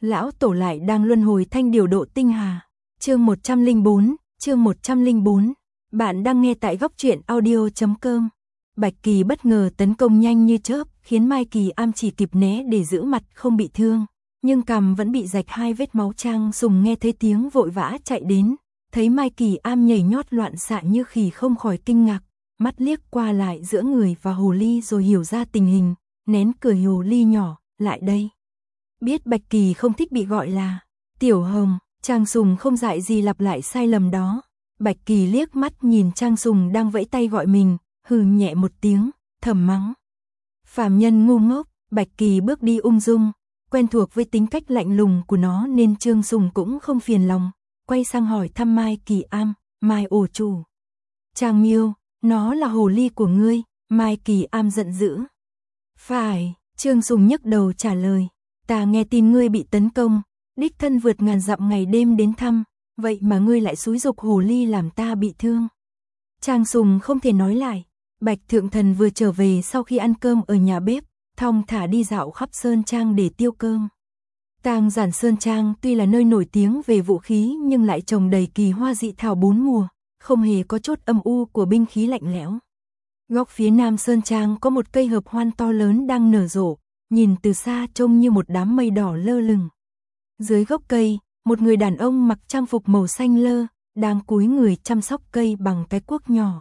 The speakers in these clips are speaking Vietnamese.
Lão tổ lại đang luân hồi thanh điều độ tinh hà. Chương 104. Bạn đang nghe tại góc truyện audio.com. Bạch Kỳ bất ngờ tấn công nhanh như chớp, khiến Mai Kỳ Am chỉ kịp né để giữ mặt không bị thương, nhưng cằm vẫn bị rạch 2 vết máu. Trang Sùng nghe thấy tiếng vội vã chạy đến, thấy Mai Kỳ Am nhảy nhót loạn xạ như khỉ không khỏi kinh ngạc, mắt liếc qua lại giữa người và hồ ly rồi hiểu ra tình hình, nén cười hồ ly nhỏ, lại đây. Biết Bạch Kỳ không thích bị gọi là Tiểu Hồng, Trang Sùng không dại gì lặp lại sai lầm đó. Bạch Kỳ liếc mắt nhìn Trang Sùng đang vẫy tay gọi mình, hừ nhẹ một tiếng, thầm mắng. Phàm nhân ngu ngốc. Bạch Kỳ bước đi ung dung, quen thuộc với tính cách lạnh lùng của nó nên Trang Sùng cũng không phiền lòng, quay sang hỏi thăm Mai Kỳ Am, Mai ổ chủ. Trang Miêu, nó là hồ ly của ngươi. Mai Kỳ Am giận dữ. Phải, Trang Sùng nhấc đầu trả lời. Ta nghe tin ngươi bị tấn công, đích thân vượt ngàn dặm ngày đêm đến thăm, vậy mà ngươi lại xúi giục hồ ly làm ta bị thương. Trang Sùng không thể nói lại. Bạch Thượng Thần vừa trở về sau khi ăn cơm ở nhà bếp, thong thả đi dạo khắp Sơn Trang để tiêu cơm. Tang Giản Sơn Trang tuy là nơi nổi tiếng về vũ khí nhưng lại trồng đầy kỳ hoa dị thảo 4 mùa, không hề có chút âm u của binh khí lạnh lẽo. Góc phía nam Sơn Trang có một cây hợp hoan to lớn đang nở rộ, nhìn từ xa trông như một đám mây đỏ lơ lửng. Dưới gốc cây, một người đàn ông mặc trang phục màu xanh lơ, đang cúi người chăm sóc cây bằng cái cuốc nhỏ.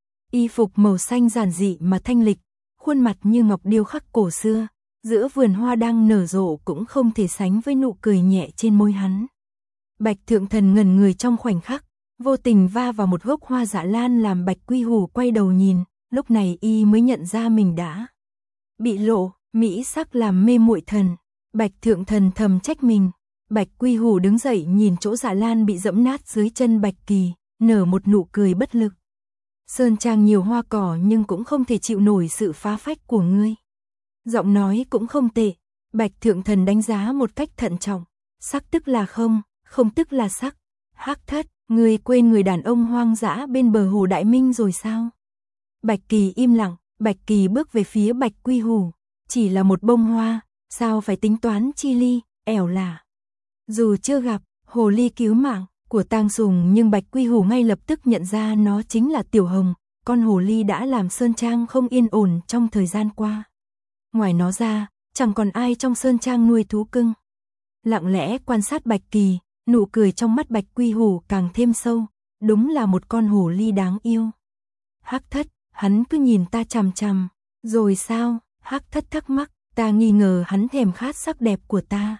Y phục màu xanh giản dị mà thanh lịch, khuôn mặt như ngọc điêu khắc cổ xưa, giữa vườn hoa đang nở rộ cũng không thể sánh với nụ cười nhẹ trên môi hắn. Bạch Thượng Thần ngẩn người trong khoảnh khắc, vô tình va vào một gốc hoa dạ lan làm Bạch Quy Hủ quay đầu nhìn, lúc này y mới nhận ra mình đã bị lộ mỹ sắc làm mê muội thần. Bạch Thượng Thần thầm trách mình. Bạch Quy Hủ đứng dậy nhìn chỗ dạ lan bị dẫm nát dưới chân Bạch Kỳ, nở một nụ cười bất lực. Sơn Trang nhiều hoa cỏ nhưng cũng không thể chịu nổi sự phá phách của ngươi. Giọng nói cũng không tệ. Bạch Thượng Thần đánh giá một cách thận trọng. Sắc tức là không, không tức là sắc. Hắc Thất, ngươi quên người đàn ông hoang dã bên bờ hồ Đại Minh rồi sao? Bạch Kỳ im lặng. Bạch Kỳ bước về phía Bạch Quy Hủ. Chỉ là một bông hoa, sao phải tính toán chi ly, ẻo lả. Dù chưa gặp hồ ly cứu mạng của Tang Sùng nhưng Bạch Quy Hủ ngay lập tức nhận ra nó chính là Tiểu Hồng, con hồ ly đã làm Sơn Trang không yên ổn trong thời gian qua. Ngoài nó ra, chẳng còn ai trong Sơn Trang nuôi thú cưng. Lặng lẽ quan sát Bạch Kỳ, nụ cười trong mắt Bạch Quy Hủ càng thêm sâu, đúng là một con hồ ly đáng yêu. Hắc Thất, hắn cứ nhìn ta chằm chằm, rồi sao? Hắc Thất thắc mắc, ta nghi ngờ hắn thèm khát sắc đẹp của ta.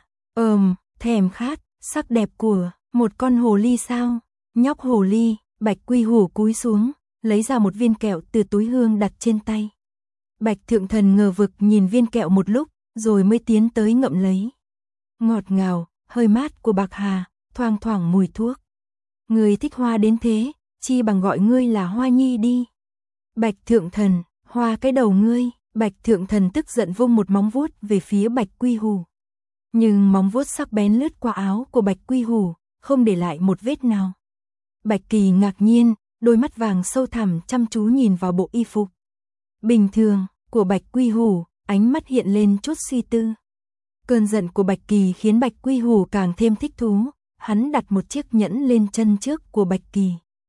Thèm khát sắc đẹp của một con hồ ly sao? Nhóc hồ ly. Bạch Quy Hủ cúi xuống, lấy ra một viên kẹo từ túi hương đặt trên tay. Bạch Thượng Thần ngờ vực nhìn viên kẹo một lúc, rồi mới tiến tới ngậm lấy. Ngọt ngào, hơi mát của bạc hà, thoang thoảng mùi thuốc. Ngươi thích hoa đến thế, chi bằng gọi ngươi là Hoa Nhi đi. Bạch Thượng Thần, hoa cái đầu ngươi. Bạch Thượng Thần tức giận vung một móng vuốt về phía Bạch Quy Hủ. Nhưng móng vuốt sắc bén lướt qua áo của Bạch Quy Hủ, không để lại một vết nào. Bạch Kỳ ngạc nhiên, đôi mắt vàng sâu thẳm chăm chú nhìn vào bộ y phục bình thường của Bạch Quy Hủ, ánh mắt hiện lên chút suy tư. Cơn giận của Bạch Kỳ khiến Bạch Quy Hủ càng thêm thích thú, hắn đặt một chiếc nhẫn lên chân trước của Bạch Kỳ.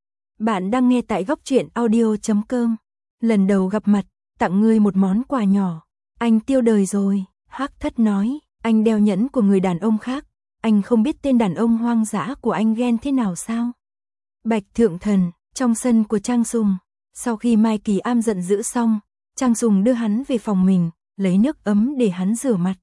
Bạn đang nghe tại góc truyện audio.com. Lần đầu gặp mặt, tặng ngươi một món quà nhỏ. Anh tiêu đời rồi. Hắc Thất nói. Anh đeo nhẫn của người đàn ông khác, anh không biết tên đàn ông hoang dã của anh ghen thế nào sao? Bạch Thượng Thần, trong sân của Trang Sùng, sau khi Mai Kỳ Am giận dữ xong, Trang Sùng đưa hắn về phòng mình, lấy nước ấm để hắn rửa mặt.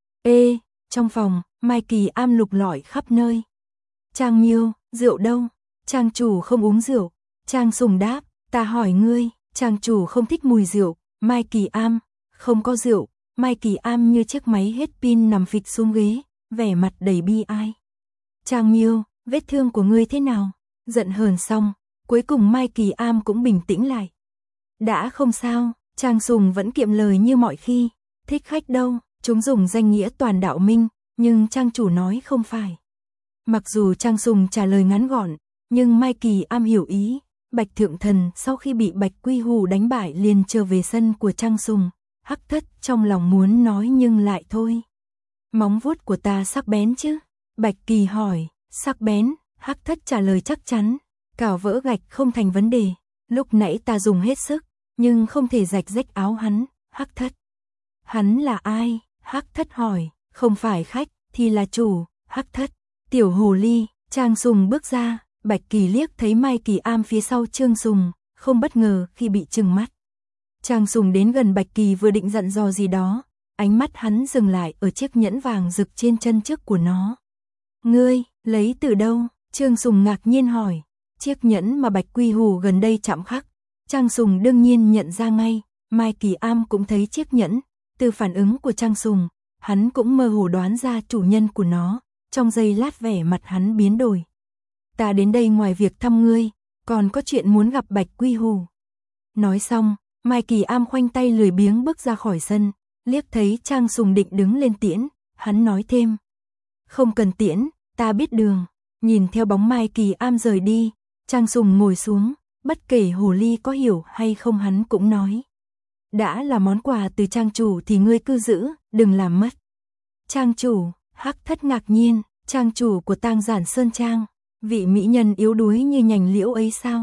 Trong phòng, Mai Kỳ Am lục lọi khắp nơi. Trang Miêu, rượu đâu? Trang chủ không uống rượu. Trang Sùng đáp, ta hỏi ngươi, Trang chủ không thích mùi rượu. Mai Kỳ Am, không có rượu. Mai Kỳ Am như chiếc máy hết pin nằm phịch xuống ghế, vẻ mặt đầy bi ai. Trang Miêu, vết thương của ngươi thế nào? Giận hờn xong, cuối cùng Mai Kỳ Am cũng bình tĩnh lại. Đã không sao, Trang Sùng vẫn kiệm lời như mọi khi. Thích khách đâu, chúng dùng danh nghĩa toàn đạo minh, nhưng Trang chủ nói không phải. Mặc dù Trang Sùng trả lời ngắn gọn, nhưng Mai Kỳ Am hiểu ý. Bạch Thượng Thần sau khi bị Bạch Quy Hủ đánh bại liền trở về sân của Trang Sùng. Hắc Thất trong lòng muốn nói nhưng lại thôi. Móng vuốt của ta sắc bén chứ? Bạch Kỳ hỏi. Sắc bén, Hắc Thất trả lời chắc chắn. Cào vỡ gạch không thành vấn đề. Lúc nãy ta dùng hết sức, nhưng không thể rạch rách áo hắn. Hắc Thất. Hắn là ai? Hắc Thất hỏi. Không phải khách, thì là chủ. Hắc Thất. Tiểu hồ ly. Trang Sùng bước ra. Bạch Kỳ liếc thấy Mai Kỳ Am phía sau Trương Sùng, không bất ngờ khi bị trừng mắt. Trang Sùng đến gần Bạch Kỳ vừa định dặn dò gì đó, ánh mắt hắn dừng lại ở chiếc nhẫn vàng rực trên chân trước của nó. Ngươi, lấy từ đâu? Trương Sùng ngạc nhiên hỏi. Chiếc nhẫn mà Bạch Quy Hù gần đây chạm khắc. Trang Sùng đương nhiên nhận ra ngay, Mai Kỳ Am cũng thấy chiếc nhẫn, từ phản ứng của Trang Sùng, hắn cũng mơ hồ đoán ra chủ nhân của nó, trong giây lát vẻ mặt hắn biến đổi. Ta đến đây ngoài việc thăm ngươi, còn có chuyện muốn gặp Bạch Quy Hù. Nói xong, Mai Kỳ Am khoanh tay lười biếng bước ra khỏi sân, liếc thấy Trang Sùng định đứng lên tiễn, hắn nói thêm. Không cần tiễn, ta biết đường. Nhìn theo bóng Mai Kỳ Am rời đi, Trang Sùng ngồi xuống, bất kể hồ ly có hiểu hay không hắn cũng nói. Đã là món quà từ trang chủ thì ngươi cứ giữ, đừng làm mất. Trang chủ, Hắc Thất ngạc nhiên, trang chủ của Tang Giản Sơn Trang, vị mỹ nhân yếu đuối như nhành liễu ấy sao?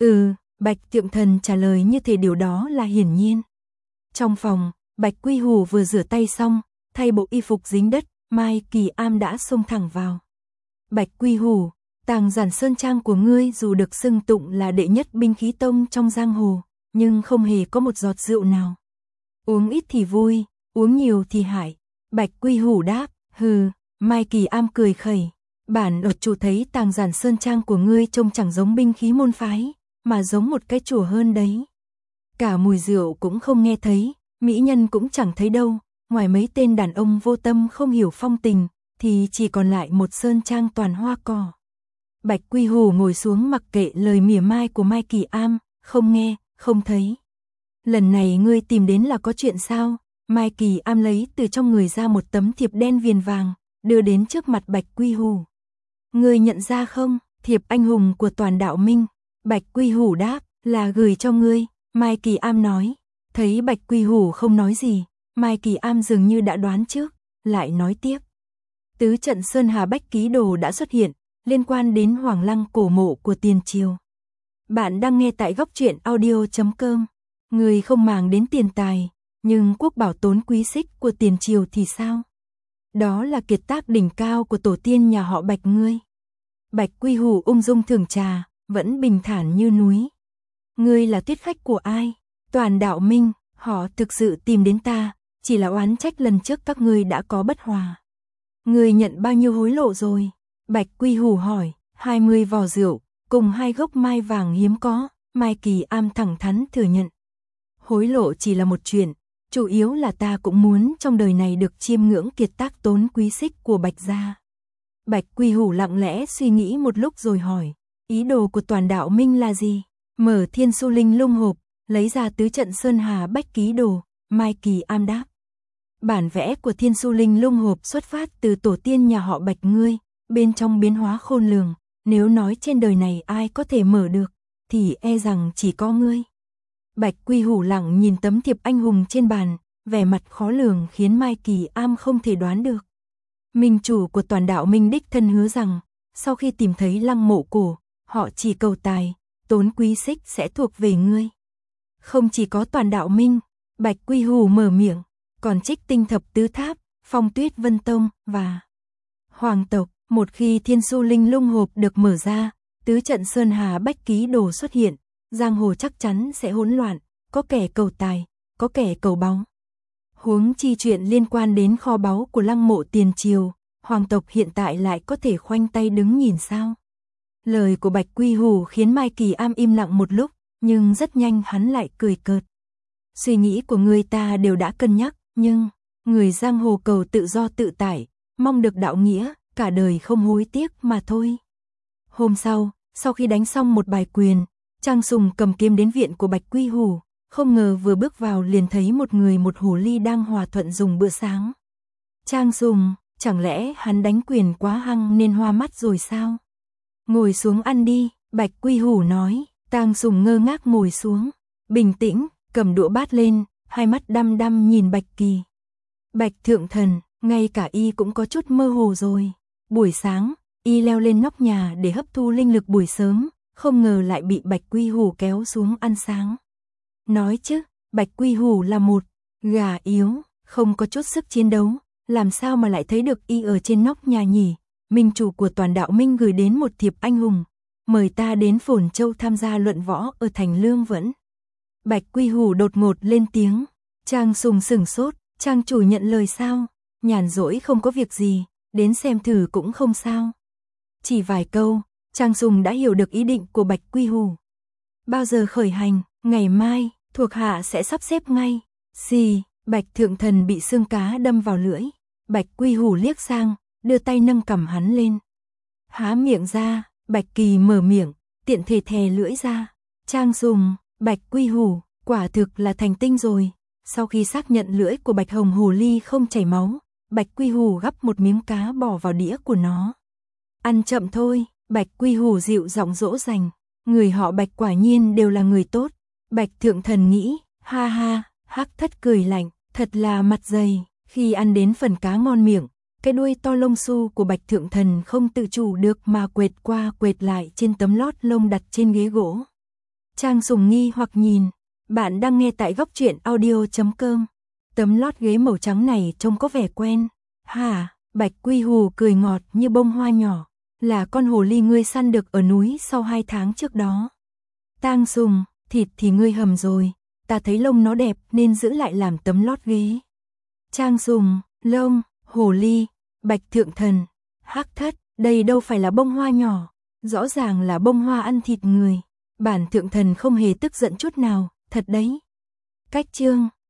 Bạch Tiệm Thần trả lời như thể điều đó là hiển nhiên. Trong phòng, Bạch Quy Hù vừa rửa tay xong, thay bộ y phục dính đất, Mai Kỳ Am đã xông thẳng vào. Bạch Quy Hù, Tang Giản Sơn Trang của ngươi dù được xưng tụng là đệ nhất binh khí tông trong giang hồ, nhưng không hề có một giọt rượu nào. Uống ít thì vui, uống nhiều thì hại. Bạch Quy Hù đáp. Hừ. Mai Kỳ Am cười khẩy. Bản ở chủ thấy Tang Giản Sơn Trang của ngươi trông chẳng giống binh khí môn phái, mà giống một cái chùa hơn đấy. Cả mùi rượu cũng không nghe thấy, mỹ nhân cũng chẳng thấy đâu, ngoài mấy tên đàn ông vô tâm không hiểu phong tình, thì chỉ còn lại một sơn trang toàn hoa cỏ. Bạch Quy Hù ngồi xuống mặc kệ lời mỉa mai của Mai Kỳ Am, không nghe, không thấy. Lần này ngươi tìm đến là có chuyện sao? Mai Kỳ Am lấy từ trong người ra một tấm thiệp đen viền vàng, đưa đến trước mặt Bạch Quy Hù. Ngươi nhận ra không? Thiệp anh hùng của Toàn Đạo Minh. Bạch Quy Hù đáp, là gửi cho ngươi. Mai Kỳ Am nói. Thấy Bạch Quy Hù không nói gì, Mai Kỳ Am dường như đã đoán trước, lại nói tiếp. Tứ trận Sơn Hà Bách Ký Đồ đã xuất hiện, liên quan đến Hoàng Lăng cổ mộ của Tiền Triều. Bạn đang nghe tại góc truyện audio.com. Người không màng đến tiền tài, nhưng quốc bảo tốn quý xích của Tiền Triều thì sao? Đó là kiệt tác đỉnh cao của tổ tiên nhà họ Bạch ngươi. Bạch Quy Hù ung dung thưởng trà, vẫn bình thản như núi. Ngươi là tuyết khách của ai? Toàn Đạo Minh, họ thực sự tìm đến ta, chỉ là oán trách lần trước các ngươi đã có bất hòa. Ngươi nhận bao nhiêu hối lộ rồi? Bạch Quy Hù hỏi. 20 vò rượu, cùng 2 gốc mai vàng hiếm có. Mai Kỳ Am thẳng thắn thừa nhận. Hối lộ chỉ là một chuyện, chủ yếu là ta cũng muốn trong đời này được chiêm ngưỡng kiệt tác tốn quý xích của Bạch gia. Bạch Quy Hù lặng lẽ suy nghĩ một lúc rồi hỏi, ý đồ của Toàn Đạo Minh là gì? Mở Thiên Su Linh Lung hộp, lấy ra tứ trận Sơn Hà Bách Ký Đồ. Mai Kỳ Am đáp. Bản vẽ của Thiên Su Linh Lung hộp xuất phát từ tổ tiên nhà họ Bạch ngươi, bên trong biến hóa khôn lường, nếu nói trên đời này ai có thể mở được, thì e rằng chỉ có ngươi. Bạch Quy Hù lặng nhìn tấm thiệp anh hùng trên bàn, vẻ mặt khó lường khiến Mai Kỳ Am không thể đoán được. Minh chủ của Toàn Đạo Minh đích thân hứa rằng, sau khi tìm thấy lăng mộ cổ, họ chỉ cầu tài, tốn quý xích sẽ thuộc về ngươi. Không chỉ có Toàn Đạo Minh, Bạch Quy Hù mở miệng, còn Trích Tinh Thập Tứ Tháp, Phong Tuyết Vân Tông và Hoàng tộc. Một khi Thiên Su Linh Lung hộp được mở ra, tứ trận Sơn Hà Bách Ký Đồ xuất hiện, giang hồ chắc chắn sẽ hỗn loạn, có kẻ cầu tài, có kẻ cầu báu. Huống chi chuyện liên quan đến kho báu của lăng mộ Tiền Triều, hoàng tộc hiện tại lại có thể khoanh tay đứng nhìn sao? Lời của Bạch Quy Hù khiến Mai Kỳ Am im lặng một lúc, nhưng rất nhanh hắn lại cười cợt. Suy nghĩ của người ta đều đã cân nhắc, nhưng người giang hồ cầu tự do tự tại, mong được đạo nghĩa, cả đời không hối tiếc mà thôi. Hôm sau khi đánh xong một bài quyền, Trang Sùng cầm kiếm đến viện của Bạch Quy Hù, không ngờ vừa bước vào liền thấy một người một hồ ly đang hòa thuận dùng bữa sáng. Trang Sùng, chẳng lẽ hắn đánh quyền quá hăng nên hoa mắt rồi sao? Ngồi xuống ăn đi, Bạch Quy Hù nói. Trang Sùng ngơ ngác ngồi xuống, bình tĩnh, cầm đũa bát lên, hai mắt đăm đăm nhìn Bạch Kỳ. Bạch Thượng Thần, ngay cả y cũng có chút mơ hồ rồi. Buổi sáng, y leo lên nóc nhà để hấp thu linh lực buổi sớm, không ngờ lại bị Bạch Quy Hủ kéo xuống ăn sáng. Nói chứ, Bạch Quy Hủ là một gà yếu, không có chút sức chiến đấu, làm sao mà lại thấy được y ở trên nóc nhà nhỉ? Minh chủ của Toàn Đạo Minh gửi đến một thiệp anh hùng, mời ta đến Phồn Châu tham gia luận võ ở thành Lương Vẫn. Bạch Quy Hủ đột ngột lên tiếng. Trang Sùng sửng sốt, Trang chủ nhận lời sao? Nhàn rỗi không có việc gì, đến xem thử cũng không sao. Chỉ vài câu, Trang Sùng đã hiểu được ý định của Bạch Quy Hủ. Bao giờ khởi hành? Ngày mai, thuộc hạ sẽ sắp xếp ngay. Xì, Bạch Thượng Thần bị xương cá đâm vào lưỡi. Bạch Quy Hủ liếc sang, đưa tay nâng cằm hắn lên. Há miệng ra, Bạch Kỳ mở miệng, tiện thể thè lưỡi ra. Trang Sùng, Bạch Quy Hủ, quả thực là thành tinh rồi. Sau khi xác nhận lưỡi của Bạch Hồng Hồ Ly không chảy máu, Bạch Quy Hủ gắp một miếng cá bỏ vào đĩa của nó. Ăn chậm thôi, Bạch Quy Hủ dịu giọng dỗ dành. Người họ Bạch quả nhiên đều là người tốt. Bạch Thượng Thần nghĩ, ha ha, Hắc Thất cười lạnh, thật là mặt dày. Khi ăn đến phần cá ngon miệng, cái đuôi to lông xù của Bạch Thượng Thần không tự chủ được mà quệt qua quệt lại trên tấm lót lông đặt trên ghế gỗ. Trang Sùng nghi hoặc nhìn, bạn đang nghe tại góc truyện audio.com. Tấm lót ghế màu trắng này trông có vẻ quen. Hả? Bạch Quy Hủ cười ngọt như bông hoa nhỏ, là con hồ ly ngươi săn được ở núi sau 2 tháng trước đó. Trang Sùng, thịt thì ngươi hầm rồi, ta thấy lông nó đẹp nên giữ lại làm tấm lót ghế. Trang Sùng, lông, hồ ly, Bạch Thượng Thần, Hắc Thất, đây đâu phải là bông hoa nhỏ, rõ ràng là bông hoa ăn thịt người. Bản Thượng Thần không hề tức giận chút nào, thật đấy. Cách chương